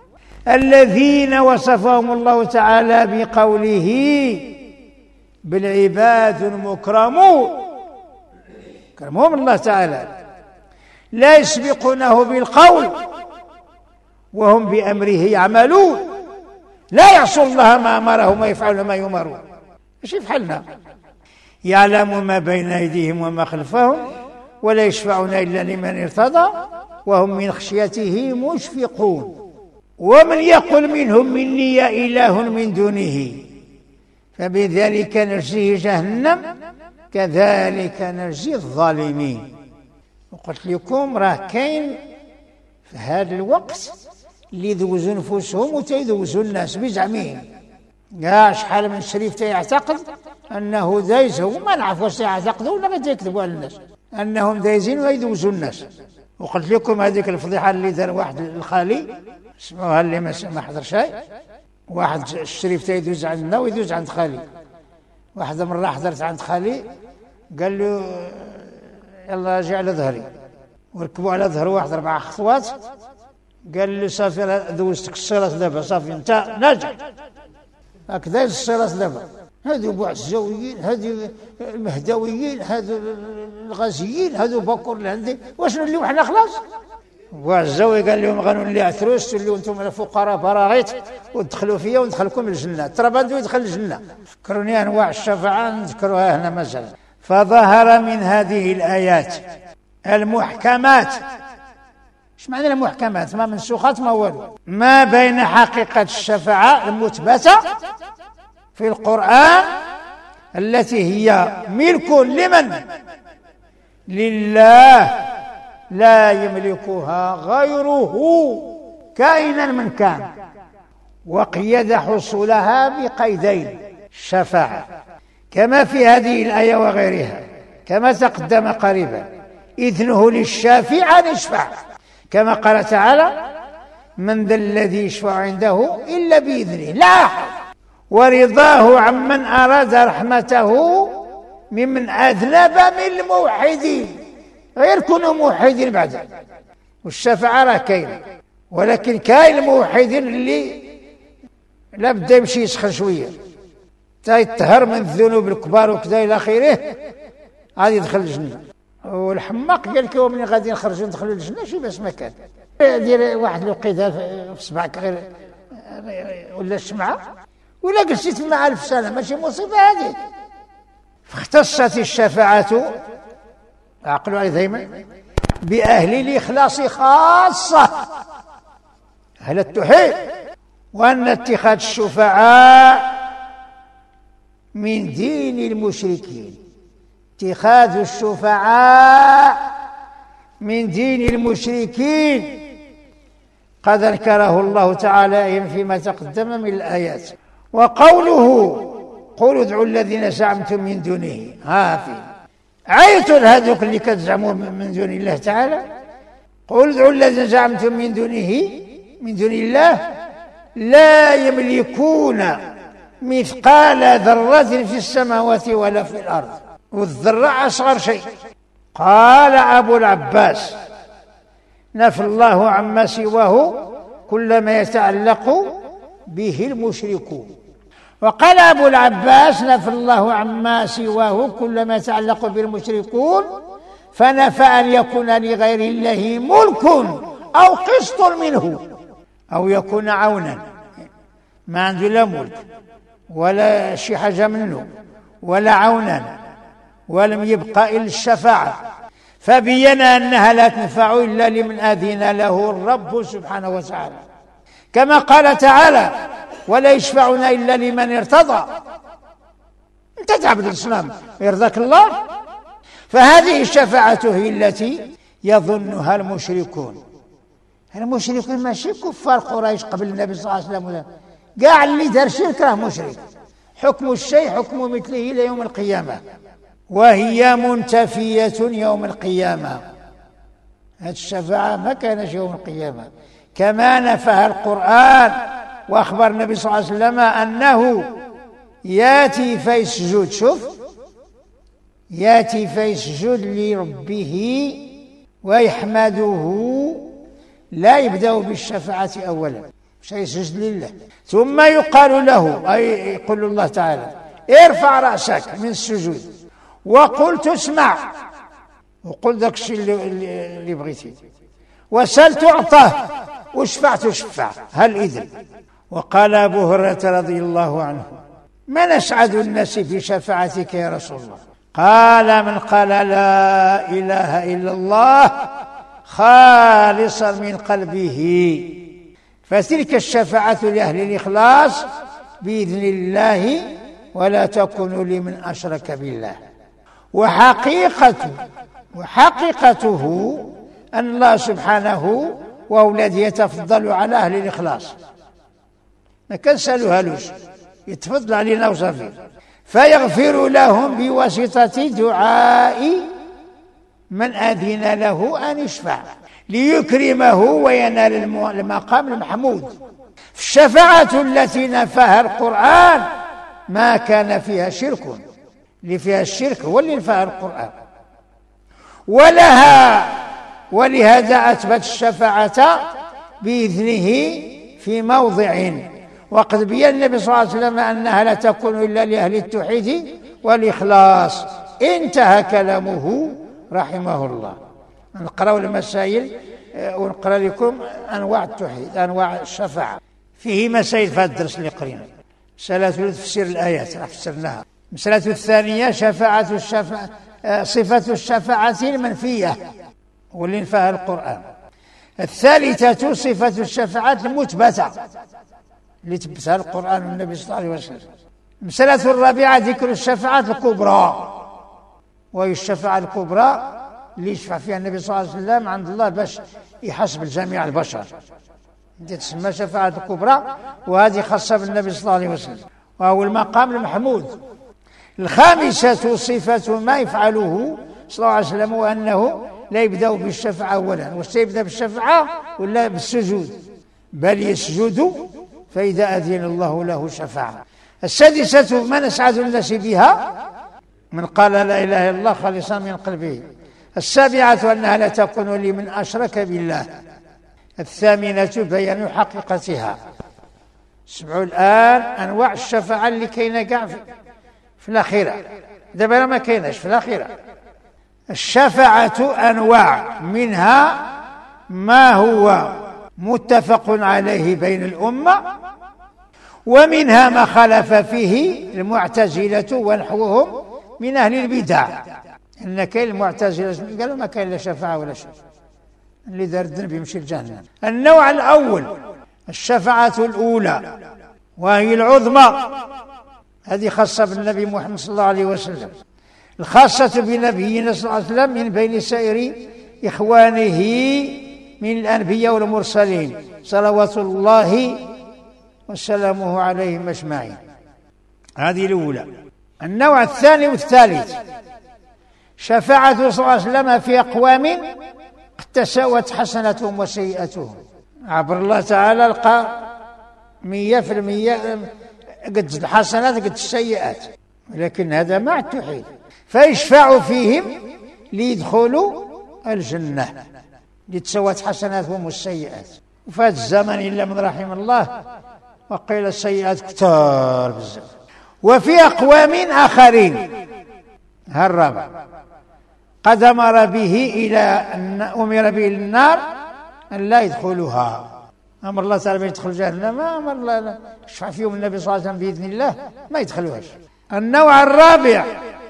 الذين وصفهم الله تعالى بقوله: بالعباد المكرمون، كرمهم الله تعالى، لا يسبقونه بالقول وهم بأمره يعملون، لا يعصون الله ما أمرهم ويفعلون ما يؤمرون. ايش يفعلنا؟ يعلم ما بين أيديهم وما خلفهم ولا يشفعون إلا لمن ارتضى وهم من خشيته مشفقون. ومن يقل منهم مني إله من دونه فبذلك نجزيه جهنم كذلك نجزي الظالمين. وقلت لكم راه كاين في هذا الوقت اللي يذوزوا نفوسهم وتيذوزوا الناس بزعمهم. كاع شحال من شريف تيعتقد انه دايز، هو ما نعرف واش يعتقدوا ولا غير يكذبوا على الناس انهم دايزين ويذوزوا الناس. وقلت لكم هذيك الفضيحه اللي دار واحد الخالي اسموها اللي ما حضر شيء، واحد الشريف تيدوز عندنا ويدوز عند خالي. واحدة مرة حضرت عند خالي قال له يلا جي على ظهري، وركبوا على ظهره واحد أربع خطوات، قال له صافي دوزتك الصلاة دابا، صافي انت ناجح هكذا الصلاة دابا. هذو بوعزاويين، هذو المهدويين، هذو الغازيين، هذو بكر الهندي، واش نوليو حنا خلاص؟ بوعزاوي قال لهم غنولي عتروس، توليو انتم فقراء براغيت وتدخلوا فيا وندخلكم الجنة. ترابندو يدخل الجنة. فكروني انواع الشفاعة نذكروها هنا مثلا. فظهر من هذه الآيات المحكمات. ايش معنى المحكمات؟ ما منسوخات ما والو، ما بين حقيقة الشفاعة المثبتة في القرآن التي هي ملك لمن؟ لله لا يملكها غيره كائنا من كان. وقيد حصولها بقيدين: الشفاعة كما في هذه الآية وغيرها كما تقدم قريبا، إذنه للشافع أن يشفع، كما قال تعالى: من ذا الذي يشفع عنده إلا بإذنه لا أحد، ورضاه عمن أراد رحمته ممن أذنب من الموحدين، غير كونوا موحدين بعد. والشفاعة راه كاين، ولكن كاين الموحدين اللي لا بدا يمشي يسخن شويه تيطهر من الذنوب الكبار وكذا الى اخره، غادي يدخل الجنه. والحماق قال لك ومن غادي نخرجوا ندخلوا الجنه شي باش ما كان. دير واحد لقيتها في صبعك غير ولا الشمعة ولا جلستي تما ألف سنة، ماشي مصيبة هذه. فاختصت الشفاعة، عقلوا عليه دائما، بأهل الإخلاص خاصة، أهل التوحيد. وأن اتخاذ الشفعاء من دين المشركين، اتخاذ الشفعاء من دين المشركين قد ذكره الله تعالى فيما تقدم من الآيات. وقوله قولوا ادعوا الذين زعمتم من دونه، ها في عيتوا لهذوك اللي كتزعموا من دون الله تعالى، قولوا ادعوا الذين زعمتم من دونه من دون الله لا يملكون مثقال ذرة في السماوات ولا في الأرض، والذرة أصغر شيء. قال أبو العباس نفى الله عما سواه كل ما يتعلق به المشركون. وقال أبو العباس نفى الله عما سواه كل ما يتعلق بالمشركون، فنفى أن يكون لغير الله ملك أو قسط منه أو يكون عونا، ما عنده لا ملك ولا شي حاجة منه ولا عونا، ولم يبقى إلا الشفاعة، فبين أنها لا تنفع إلا لمن أذن له الرب سبحانه وتعالى، كما قال تعالى ولا يشفعون إلا لمن ارتضى. أنت تعبد الأصنام يرضاك الله؟ فهذه الشفاعة هي التي يظنها المشركون. المشركون ماشي كفار قريش قبل النبي صلى الله عليه وسلم، قاع اللي دار شرك راه مشرك، حكم الشيء حكم مثله إلى يوم القيامة، وهي منتفية يوم القيامة. هذه الشفاعة ما كانش يوم القيامة، كما نفاها القرآن. وأخبر النبي صلى الله عليه وسلم أنه ياتي فيسجد، شوف، ياتي فيسجد لربه ويحمده، لا يبدأ بالشفاعة أولا، مش يسجد لله، ثم يقال له، أي يقول الله تعالى ارفع رأسك من السجود وقل تسمع، وقل ذاك الشيء اللي, اللي بغيتي، وسل تعطى، واشفع تشفع، هل إذن. وقال أبو هريرة رضي الله عنه من أسعد الناس في شفاعتك يا رسول الله؟ قال من قال لا إله إلا الله خالصا من قلبه، فتلك الشفاعة لأهل الإخلاص بإذن الله، ولا تكون لمن أشرك بالله. وحقيقته وحقيقته أن الله سبحانه وهو الذي يتفضل على أهل الإخلاص، ما كنسالوها لوش، يتفضل علينا وصافي، فيغفر لهم بواسطة دعاء من أذن له أن يشفع ليكرمه وينال المقام المحمود. الشفاعة التي نفاها القرآن ما كان فيها شرك، اللي فيها الشرك هو اللي نفاها القرآن. ولها ولهذا أثبت الشفاعة بإذنه في موضع، وقد بين النبي صلى الله عليه وسلم أنها لا تكون إلا لأهل التوحيد والإخلاص. انتهى كلامه رحمه الله. نقرأ المسائل ونقرأ لكم أنواع التوحيد، أنواع الشفاعة. فيه مسائل في هذا الدرس اللي قرينا. مسألة تفسير الآيات راح فسرناها. المسألة الثانية شفاعة الشفاعة، صفة الشفاعة المنفية واللي نفاها القرآن. الثالثة صفة الشفاعة المثبتة اللي تثبتها القرآن والنبي صلى الله عليه وسلم. المسألة الرابعة ذكر الشفاعة الكبرى، وهي الشفاعة الكبرى اللي يشفع فيها النبي صلى الله عليه وسلم عند الله باش يحسب جميع البشر، دي تسمى شفاعة الكبرى، وهذه خاصة بالنبي صلى الله عليه وسلم، وهو المقام المحمود. الخامسة صفة ما يفعله صلى الله عليه وسلم، وأنه لا يبدأ بالشفاعة أولا، وسيبدأ بالشفاعة ولا بالسجود، بل يسجد فإذا أذن الله له شفاعة. السادسة من أسعد الناس بها من قال لا إله إلا الله خالصا من قلبه. السابعة أنها لا تكون لمن أشرك بالله. الثامنة بيان حقيقتها. سمعوا الآن أنواع الشفاعة اللي كاينة كاع في الأخيرة، دابا ما كايناش في الأخيرة. الشفاعة أنواع، منها ما هو متفق عليه بين الأمة، ومنها ما خالف فيه المعتزلة ونحوهم من أهل البدع. إن كاين المعتزلة قالوا ما كاين لا شفاعة ولا شيء، اللي دار الذنب يمشي لجهنم. النوع الأول الشفاعة الأولى، وهي العظمى، هذه خاصة بالنبي محمد صلى الله عليه وسلم، الخاصة بنبينا صلى الله عليه وسلم من بين سائر إخوانه من الأنبياء والمرسلين صلوات الله وسلامه عليهم أجمعين. هذه الأولى. النوع الثاني والثالث شفاعة صلى الله عليه وسلم في أقوام قد تساوت حسنتهم وسيئتهم. عبر الله تعالى لقى مية في المية قد الحسنات قد السيئات، لكن هذا مع التوحيد، فيشفع فيهم ليدخلوا الجنة لتسوت حسناتهم والسيئات. وفات الزمن إلا من رحم الله وقيل السيئات كتار بزاف. وفي أقوام آخرين، هالرابع، قد أمر به إلى أن أمر به النار أن لا يدخلها، أمر الله تعالى ما يدخل جهنم، ما أمر الله يشفع فيهم النبي صلى الله عليه وسلم بإذن الله ما يدخلوهاش. النوع الرابع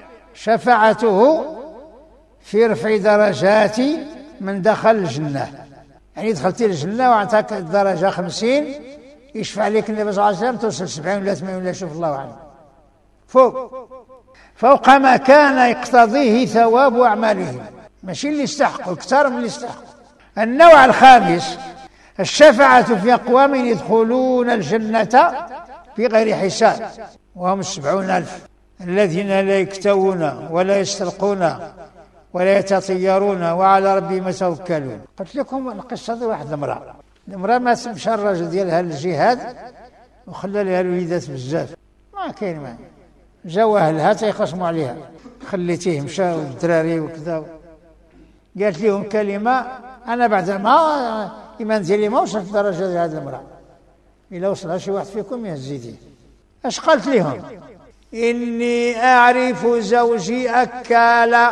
شفاعته في رفع درجات من دخل الجنة، يعني دخلت الجنة وعطاك الدرجة خمسين يشفع لك النبي صلى الله عليه وسلم توصل سبعين ولا ثمانين ولا شوف الله أعلم، فوق فوق ما كان يقتضيه ثواب أعمالهم، ماشي اللي يستحقوا، أكثر من اللي يستحقوا. النوع الخامس الشفاعة في أقوام يدخلون الجنة بغير حساب، وهم السبعون ألف الذين لا يكتوون ولا يسترقون ولا يتطيرون وعلى ربهم يتوكلون. قلت لكم القصة دي واحد المرأة، المرأة ما مشى الراجل ديالها للجهاد وخلى لها الوليدات بزاف، ما كاين ما جاو أهلها تيخصموا عليها، خليتيه مشى والدراري وكذا. قالت لهم كلمة، أنا بعد ما الإيمان ديالي ما وصلت لدرجة ديال هذه المرأة، إلا وصلها شي واحد فيكم يهزيدي. اش قالت لهم؟ إني أعرف زوجي أكال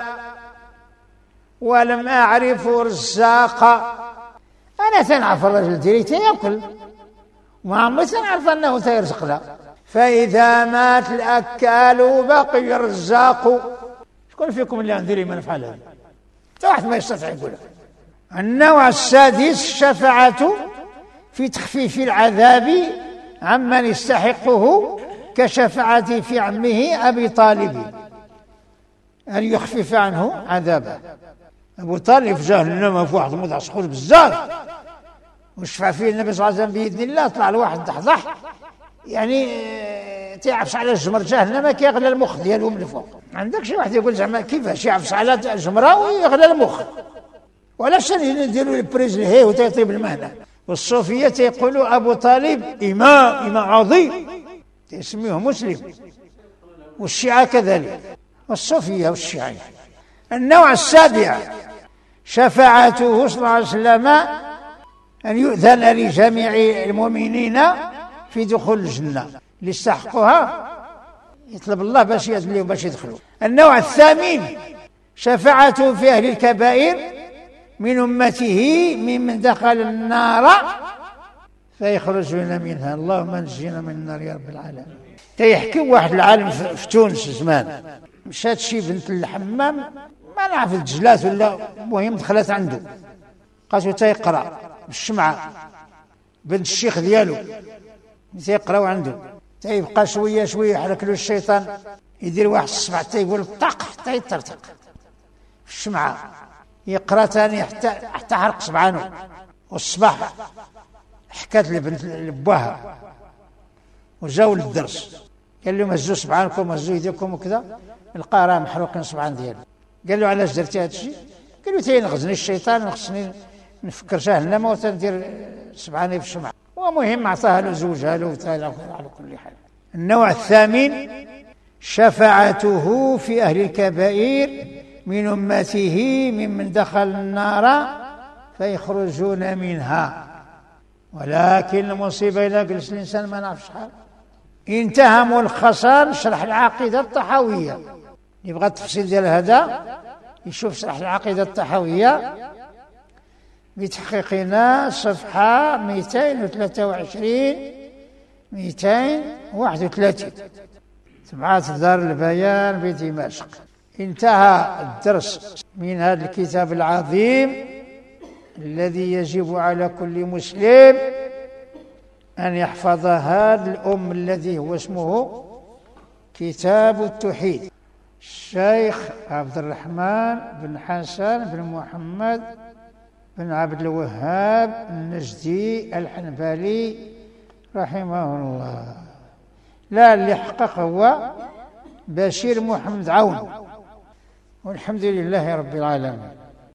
ولم أعرف رزاقا. أنا تنعرف الرجل ديالي تياكل وما عمري تنعرف أنه تيرزق له، فإذا مات الأكال بقي الرزاق. شكون فيكم اللي عنده لي ما نفعل هذا؟ حتى واحد ما يستطيع يقولها. النوع السادس الشفاعة في تخفيف العذاب عمن يستحقه كشفاعة في عمه أبي طالب، أن يخفف عنه عذابه. أبو طالب في جهنم في واحد موضع سخون بزاف وشفع فيه النبي صلى الله عليه وسلم بإذن الله، طلع الواحد ضحضح يعني تيعفس على الجمر جهنم كيغلى المخ ديالو من الفوق. عندك شي واحد يقول زعما كيفاش يعفس على الجمره ويغلى المخ؟ وعلاش نديروا البريز هي وتيطيب المهنه؟ والصوفيه تيقولوا ابو طالب امام امام عظيم تسميه مسلم، والشيعه كذلك، والصوفيه والشيعه. النوع السابع شفاعته صلى الله عليه وسلم أن يؤذن لجميع المؤمنين في دخول الجنة، اللي استحقوها يطلب الله باش يأذن لهم باش يدخلوا. النوع الثامن شفاعته في أهل الكبائر من أمته ممن دخل النار فيخرجون منها، اللهم نجينا من النار يا رب العالمين. تيحكي واحد العالم في تونس زمان، مشات شي بنت للحمام ما نعرف الدجلات ولا المهم دخلت عنده، قالت تيقرا بالشمعه بنت الشيخ ديالو تيقراو عنده، تيبقى شويه شويه يحرك له الشيطان يدير واحد الصبع تيقول طق حتى يطرطق في الشمعه، يقرا ثاني حتى حتى حرق صبعانو. والصباح حكات لبنت لباها وجاو للدرس، قال لهم هزوا صبعانكم هزوا يديكم وكذا، لقى راه محروقين صبعان ديالو. قال له علاش درتي هذا الشيء؟ قال له تينغزني الشيطان وخصني نفكر جهنم وتندير صبعاني في الشمعة. ومهم عطاها له زوجها له على كل حال. النوع الثامن شفاعته في أهل الكبائر من أمته ممن دخل النار فيخرجون منها. ولكن المصيبة إذا جلس الإنسان ما نعرف شحال انتهى ملخصا شرح العقيدة الطحاوية. يبغى التفصيل ديال هذا يشوف شرح العقيدة الطحاوية بتحقيقنا صفحة مئتين وثلاثة وعشرين مئتين وواحد وثلاثين، طبعة دار البيان بدمشق. انتهى الدرس من هذا الكتاب العظيم الذي يجب على كل مسلم أن يحفظ هذا الأم الذي هو اسمه كتاب التوحيد. الشيخ عبد الرحمن بن حسن بن محمد بن عبد الوهاب النجدي الحنبلي رحمه الله. لا، اللي حقق هو بشير محمد عون، والحمد لله رب العالمين.